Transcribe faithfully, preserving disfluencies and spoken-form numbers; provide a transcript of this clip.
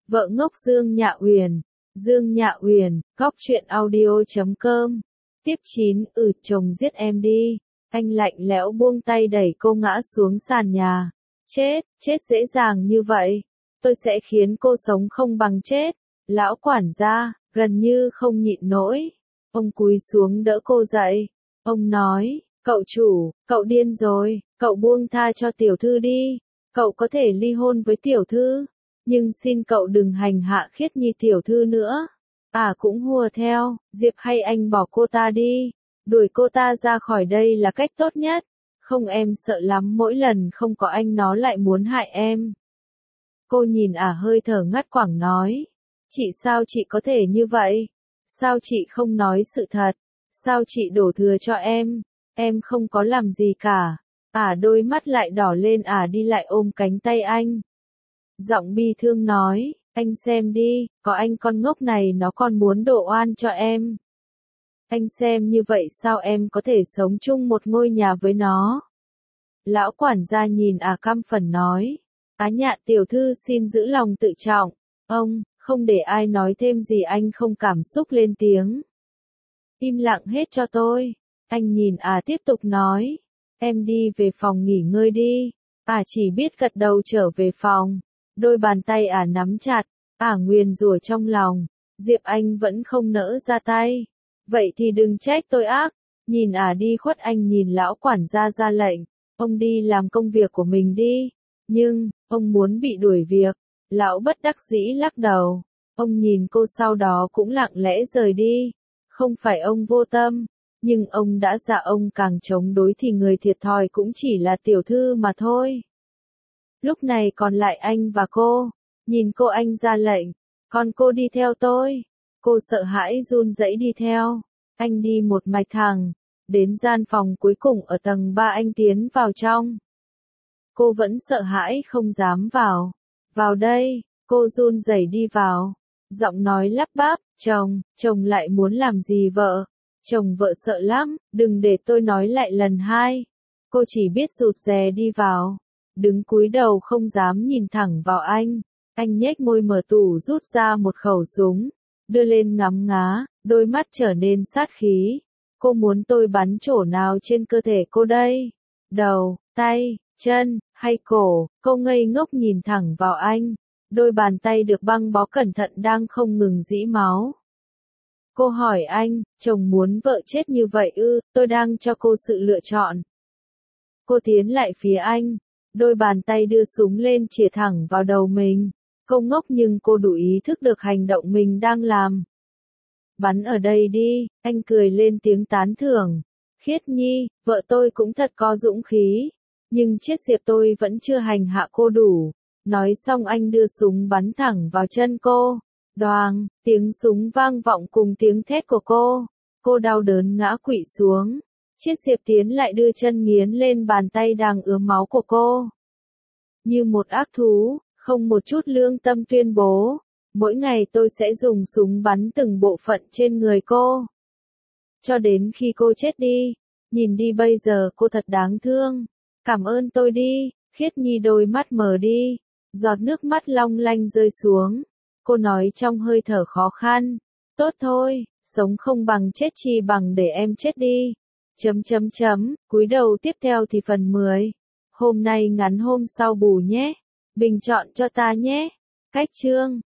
Vợ ngốc Dương Nhạ Uyển. Dương Nhạ Uyển, góc truyện audio chấm com. Tiếp chín, ừ chồng giết em đi. Anh lạnh lẽo buông tay đẩy cô ngã xuống sàn nhà. Chết, chết dễ dàng như vậy. Tôi sẽ khiến cô sống không bằng chết. Lão quản gia, gần như không nhịn nổi. Ông cúi xuống đỡ cô dậy. Ông nói, cậu chủ, cậu điên rồi, cậu buông tha cho tiểu thư đi. Cậu có thể ly hôn với tiểu thư. Nhưng xin cậu đừng hành hạ Khiết Nhi tiểu thư nữa. À cũng hùa theo, Diệp hay anh bỏ cô ta đi. Đuổi cô ta ra khỏi đây là cách tốt nhất. Không em sợ lắm mỗi lần không có anh nó lại muốn hại em. Cô nhìn ả hơi thở ngắt quãng nói. Chị sao chị có thể như vậy? Sao chị không nói sự thật? Sao chị đổ thừa cho em? Em không có làm gì cả. Ả đôi mắt lại đỏ lên ả đi lại ôm cánh tay anh. Giọng bi thương nói, anh xem đi, có anh con ngốc này nó còn muốn đổ oan cho em. Anh xem như vậy sao em có thể sống chung một ngôi nhà với nó? Lão quản gia nhìn ả căm phẫn nói, Á Nhạn tiểu thư xin giữ lòng tự trọng. Ông, không để ai nói thêm gì anh không cảm xúc lên tiếng. Im lặng hết cho tôi. Anh nhìn ả tiếp tục nói, em đi về phòng nghỉ ngơi đi. Ả chỉ biết gật đầu trở về phòng. Đôi bàn tay ả nắm chặt, ả nguyền rủa trong lòng. Diệp Anh vẫn không nỡ ra tay. Vậy thì đừng trách tôi ác. Nhìn ả đi khuất anh nhìn lão quản gia ra lệnh. Ông đi làm công việc của mình đi. Nhưng, ông muốn bị đuổi việc. Lão bất đắc dĩ lắc đầu. Ông nhìn cô sau đó cũng lặng lẽ rời đi. Không phải ông vô tâm. Nhưng ông đã dạ ông càng chống đối thì người thiệt thòi cũng chỉ là tiểu thư mà thôi. Lúc này còn lại anh và cô. Nhìn cô anh ra lệnh. Còn cô đi theo tôi. Cô sợ hãi run rẩy đi theo. Anh đi một mạch thẳng. Đến gian phòng cuối cùng ở tầng ba anh tiến vào trong. Cô vẫn sợ hãi không dám vào. Vào đây, cô run rẩy đi vào. Giọng nói lắp bắp, chồng, chồng lại muốn làm gì vợ? Chồng vợ sợ lắm, đừng để tôi nói lại lần hai. Cô chỉ biết rụt rè đi vào. Đứng cúi đầu không dám nhìn thẳng vào anh. Anh nhếch môi mở tủ rút ra một khẩu súng. Đưa lên ngắm ngá, đôi mắt trở nên sát khí. Cô muốn tôi bắn chỗ nào trên cơ thể cô đây? Đầu, tay, chân, hay cổ? Cô ngây ngốc nhìn thẳng vào anh. Đôi bàn tay được băng bó cẩn thận đang không ngừng rỉ máu. Cô hỏi anh, chồng muốn vợ chết như vậy ư? Tôi đang cho cô sự lựa chọn. Cô tiến lại phía anh. Đôi bàn tay đưa súng lên chĩa thẳng vào đầu mình. Cô ngốc nhưng cô đủ ý thức được hành động mình đang làm. Bắn ở đây đi, anh cười lên tiếng tán thưởng. Khiết Nhi, vợ tôi cũng thật có dũng khí. Nhưng chết Diệp tôi vẫn chưa hành hạ cô đủ. Nói xong anh đưa súng bắn thẳng vào chân cô. Đoàng, tiếng súng vang vọng cùng tiếng thét của cô. Cô đau đớn ngã quỵ xuống. Chiếc Diệp tiến lại đưa chân nghiến lên bàn tay đang ứa máu của cô. Như một ác thú, không một chút lương tâm tuyên bố. Mỗi ngày tôi sẽ dùng súng bắn từng bộ phận trên người cô. Cho đến khi cô chết đi. Nhìn đi bây giờ cô thật đáng thương. Cảm ơn tôi đi. Khiết Nhi đôi mắt mở đi. Giọt nước mắt long lanh rơi xuống. Cô nói trong hơi thở khó khăn. Tốt thôi, sống không bằng chết chi bằng để em chết đi. Chấm chấm chấm, cúi đầu tiếp theo thì phần mười. Hôm nay ngắn hôm sau bù nhé. Bình chọn cho ta nhé. Cách chương.